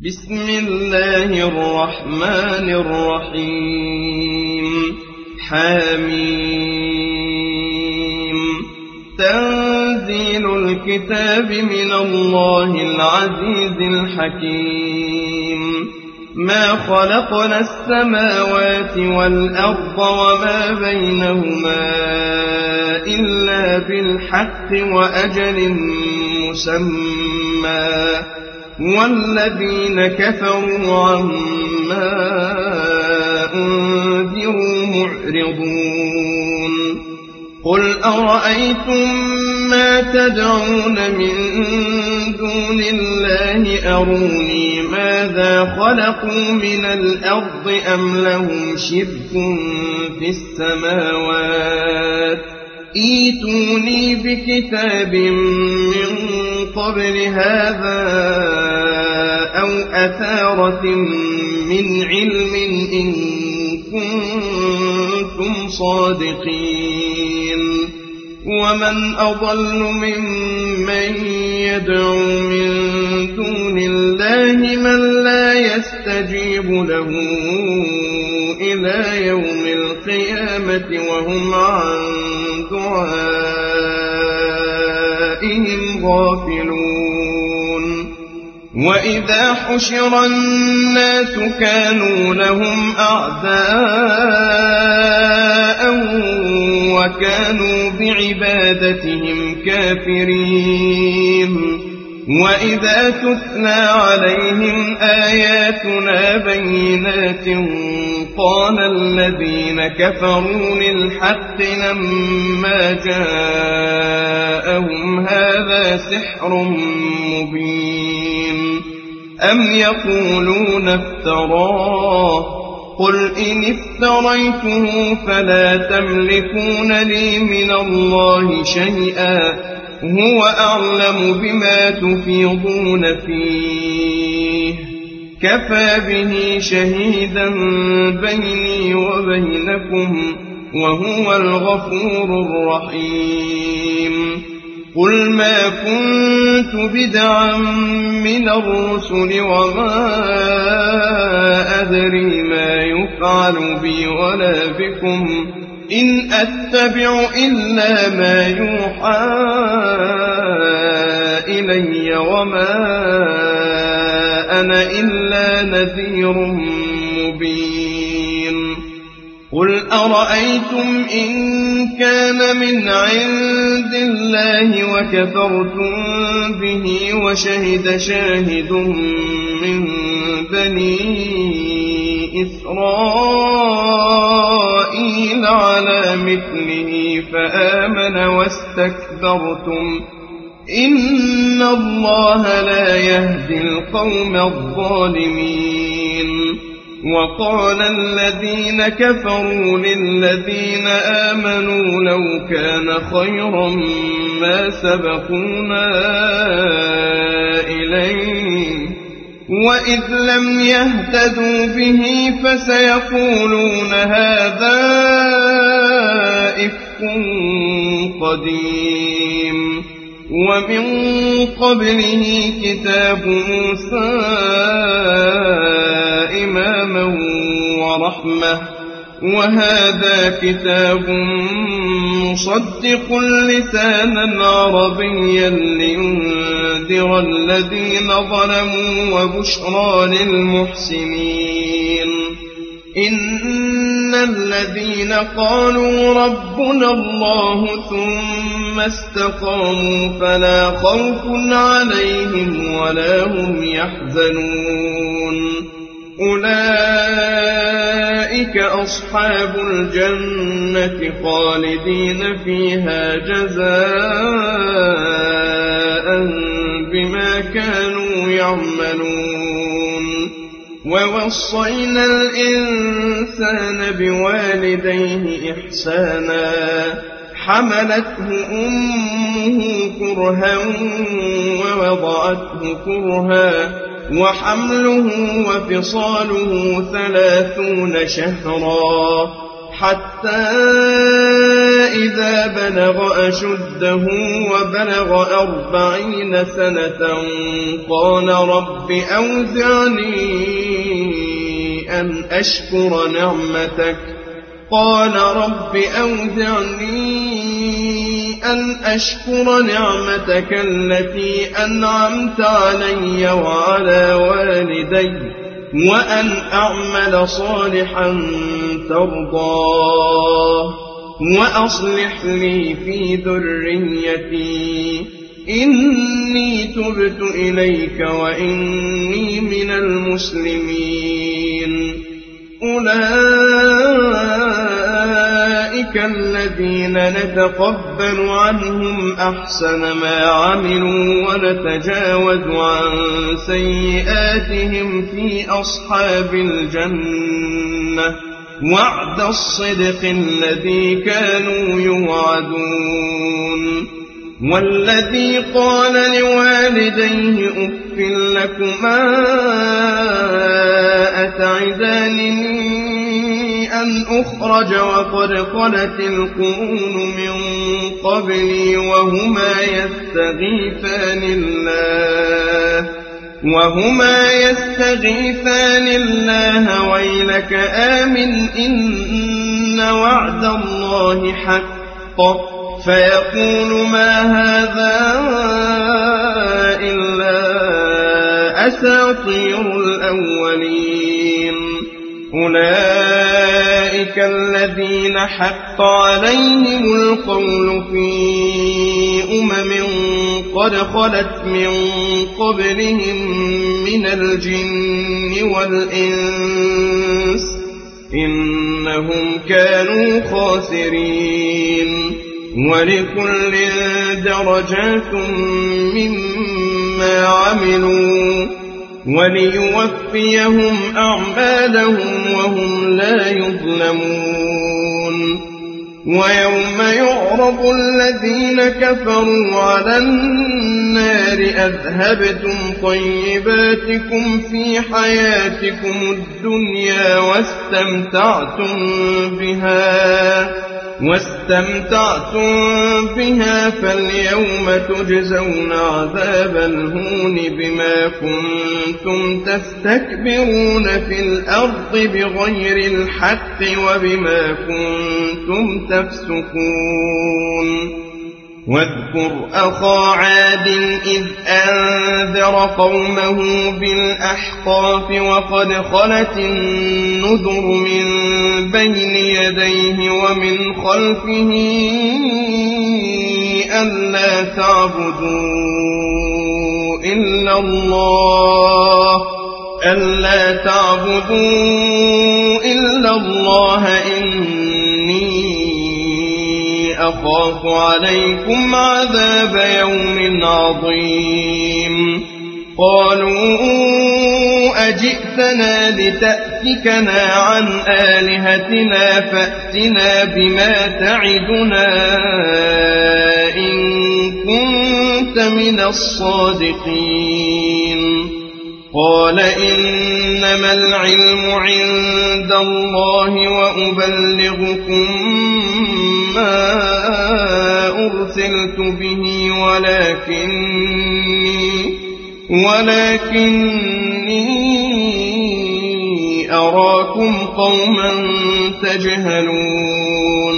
بسم الله الرحمن الرحيم حميم تنزيل الكتاب من الله العزيز الحكيم ما خلقنا السماوات والأرض وما بينهما إلا بالحق وأجل مسمى والذين كفروا عما أنذروا معرضون قل أرأيتم ما تدعون من دون الله أروني ماذا خلقوا من الأرض أم لهم شرك في السماوات ائتوني بكتاب من قبل هذا أو أثارة من علم إن كنتم صادقين ومن أضل ممن يدعو من دون الله من لا يستجيب له إلى يوم القيامة وهم عن دعائهم غافلون وإذا حشر الناس كانوا لهم أعداء وكانوا بعبادتهم كافرين وإذا تتلى عليهم آياتنا بينات قال الذين كفروا للحق لما جاءهم هذا سحر مبين أم يقولون افتراه قل إن افتريته فلا تملكون لي من الله شيئا هو أعلم بما تفيضون فيه كفى به شهيدا بيني وبينكم وهو الغفور الرحيم قل ما كنت بدعا من الرسل وما أدري ما يفعل بي ولا بكم إن أتبع إلا ما يوحى إلي وما أنا إلا نذير مبين قل أرأيتم إن كان من عند الله وكفرتم به وشهد شاهد من بني إسرائيل على مثله فآمن واستكبرتم إن الله لا يهدي القوم الظالمين وقال الذين كفروا للذين آمنوا لو كان خيرا ما سبقونا إليه وإذ لم يهتدوا به فسيقولون هذا إفك قديم ومن قبله كتاب موسى إماما ورحمة وهذا كتاب مصدق لسانا عربيا لينذر الذين ظلموا وبشرى للمحسنين إن الذين قالوا ربنا الله ثم استقاموا فلا خوف عليهم ولا هم يحزنون أولئك أصحاب الجنة خالدين فيها جزاء بما كانوا يعملون ووصينا الإنسان بوالديه إحسانا حملته أمه كرها ووضعته كرها وحمله وفصاله 30 شهرا حتى إذا بلغ أشده وبلغ 40 سنة قال رب أوزعني أن أشكر نعمتك التي أنعمت علي وعلى والدي وأن أعمل صالحا ترضاه وأصلح لي في ذريتي إني تبت إليك وإني من المسلمين. أولئك الذين نتقبل عنهم أحسن ما عملوا ونتجاوز عن سيئاتهم في أصحاب الجنة وعد الصدق الذي كانوا يوعدون. والذي قال لوالديه أف لكما أتعدانني أن أخرج وقد خلت القرون من قبلي وهما يستغيثان الله ويلك آمن إن وعد الله حق فيقول ما هذا إلا أساطير الأولين. أولئك الذين حق عليهم القول في قد خلت من قبلهم من الجن والإنس إنهم كانوا خاسرين. ولكل درجات مما عملوا وليوفيهم أعمالهم وهم لا يظلمون. ويوم يعرض الذين كفروا على النار أذهبتم طيباتكم في حياتكم الدنيا واستمتعتم بها فاليوم تجزون عذاب الهون بما كنتم تستكبرون في الأرض بغير الحق وبما كنتم تفسقون. واذكر أخا عاد إذ أنذر قومه بالأحقاف وقد خلت النذر من بين يديه ومن خلفه ألا تعبدوا إلا الله إني أخاف عليكم عذاب يوم عظيم. قالوا أجئتنا لتأفكنا عن آلهتنا فأتنا بما تعدنا إن كنت من الصادقين. قال إنما العلم عند الله وأبلغكم ما أرسلت به ولكني أراكم قوما تجهلون.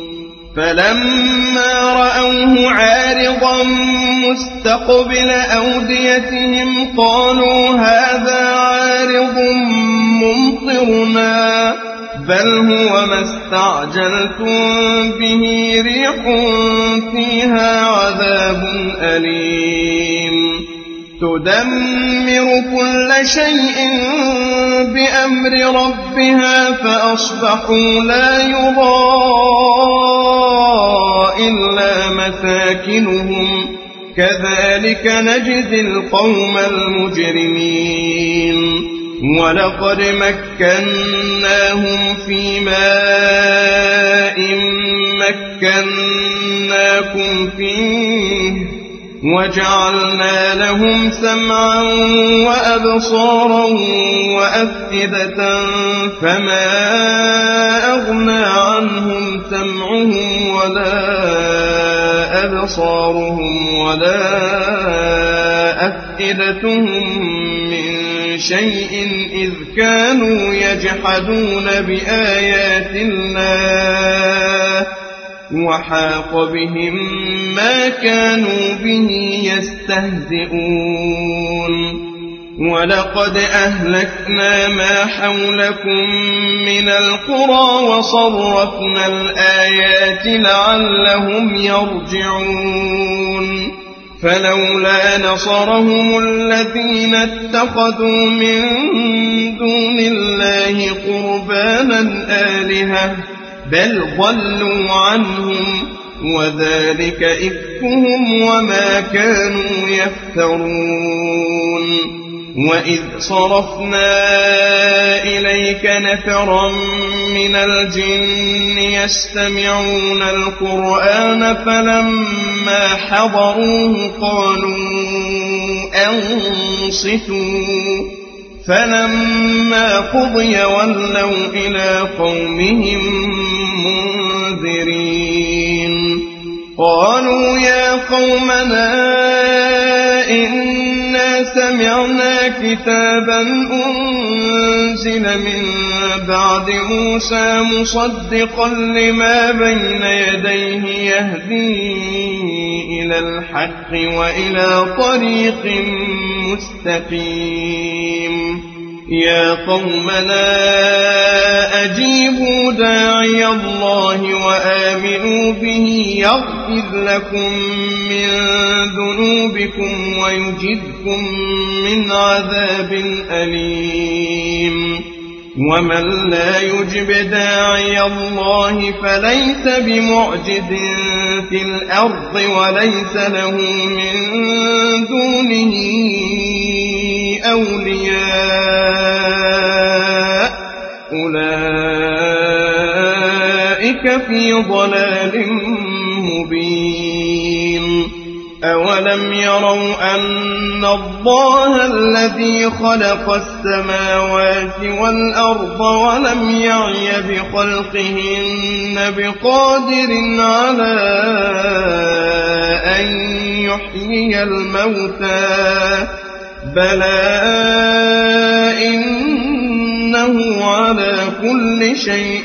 فلما رأوه عارضا مستقبل أوديتهم قالوا هذا عارض ممطرنا بل هو ما استعجلتم به ريح فيها عذاب أليم تدمر كل شيء بأمر ربها فأصبحوا لا يرى إلا مساكنهم كذلك نجزي القوم المجرمين. ولقد مكناهم في ماء مكناكم فيه وجعلنا لهم سمعا وأبصارا وأفئدة فما أغنى عنهم سمعهم ولا أبصارهم ولا أفئدتهم من شيء إذ كانوا يجحدون بآيات الله وحاق بهم ما كانوا به يستهزئون ولقد أهلكنا ما حولكم من القرى وصرفنا الآيات لعلهم يرجعون فلولا نصرهم الذين اتخذوا من دون الله قربانا آلهة بل ضلوا عنهم وذلك إفكهم وما كانوا يفترون وإذ صرفنا إليك نفرا من الجن يستمعون القرآن فلما حضروه قالوا أنصتوا فلما قضي ولوا إلى قومهم منذرين قالوا يا قومنا إنا سمعنا كتابا أنزل من بعد موسى مصدقا لما بين يديه يهدي إلى الحق وإلى طريق مستقيم يا قومنا أجيبوا داعي الله وآمنوا به يغفر لكم من ذنوبكم ويجركم من عذاب أليم ومن لا يجب داعي الله فليس بمعجز في الأرض وليس له من دونه أولياء أولئك في ضلال مبين أولم يروا أن الله الذي خلق السماوات والأرض ولم يعي بخلقهن بقادر على أن يحيي الموتى بلى إنه على كل شيء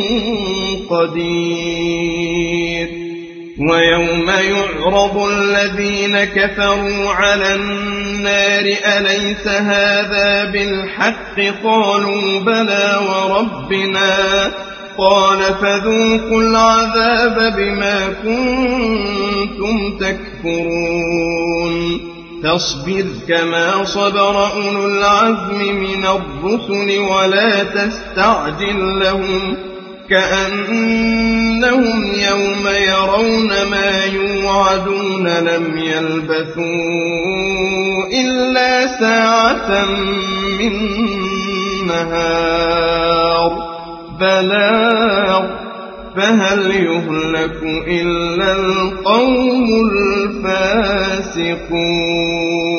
قدير ويوم يعرض الذين كفروا على النار أليس هذا بالحق قالوا بلى وربنا قال فذوقوا العذاب بما كنتم تكفرون فاصبر كما صبر أولو العزم من الرسل ولا تستعجل لهم كأنهم يوم يرون ما يوعدون لم يلبثوا إلا ساعة من نهار بلاغ فهل يهلك إلا القوم الفاسقون